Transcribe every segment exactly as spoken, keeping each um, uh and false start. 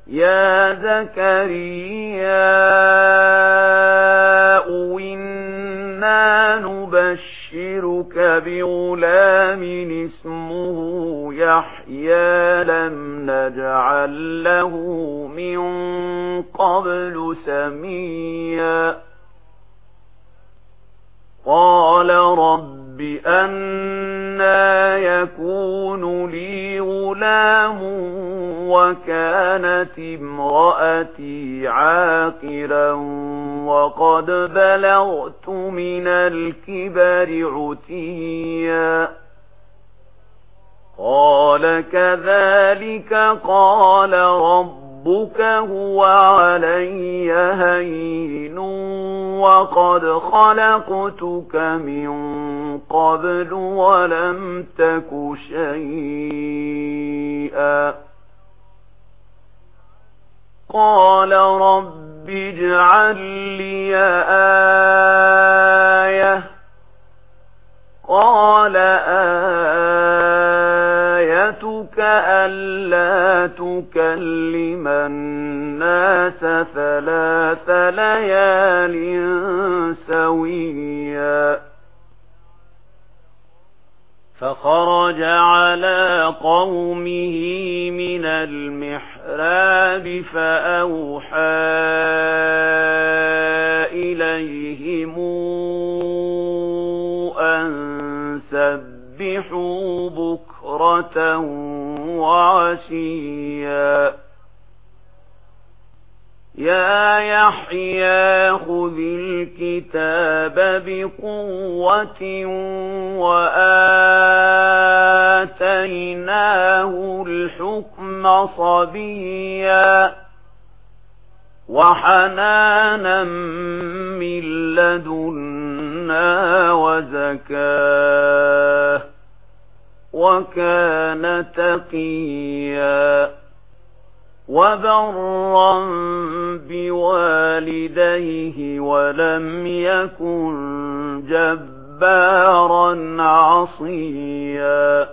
يا زكريا إنا نبشرك بغلام اسمه يحيى لم نجعل له من قبل سميا قال رب أنى يكون لي غلام وكانت امرأتي عاقرا وقد بلغت من الكبر عتيا قال كذلك قال ربك هو علي هين وقد خلقتك من قبل ولم تك شيئا قال رب اجعل لي آية قال آيتك ألا تكلم الناس ثلاث ليال سويا فخرج على قومه من المحراب فأوحى إليهم أن سبحوا بكرة وعشيا يا يحيى خذ الكتاب بقوة وآتيناه الحكم صبيا وحنانا من لدنا وزكاه وكان تقيا وبرا بوالديه ولم يكن جبارا عصيا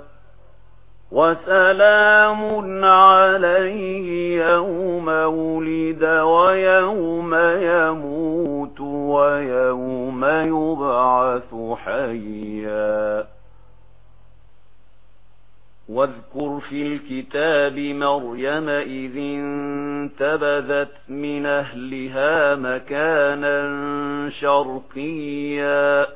وسلام عليه يوم ولد ويوم يموت ويوم يبعث حيا واذكر في الكتاب مريم إذ انتبذت من أهلها مكانا شرقيا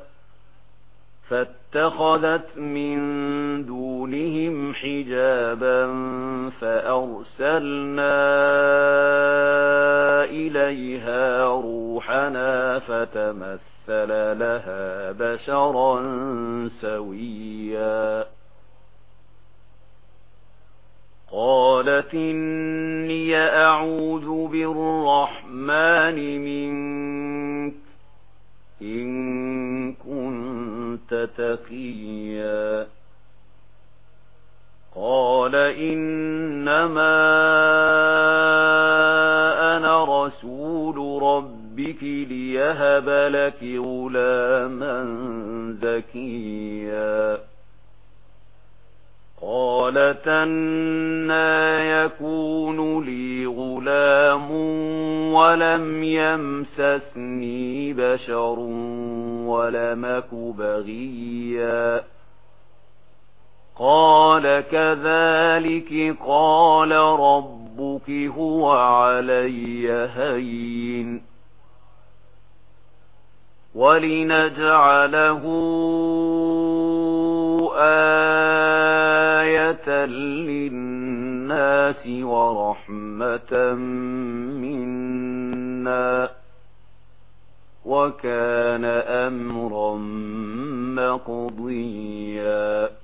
فاتخذت من دونهم حجابا فأرسلنا إليها روحنا فتمثل لها بشرا سويا قالت إني أعوذ بالرحمن منك إن كنت تقيا قال إنما أنا رسول ربك ليهب لك غلاما زكيا قالت أنى يكون لي غلام ولم يمسسني بشر ولمك بغيا قال كذلك قال ربك هو علي هين ولنجعله آية للناس ورحمة منا وكان أمرا مقضيا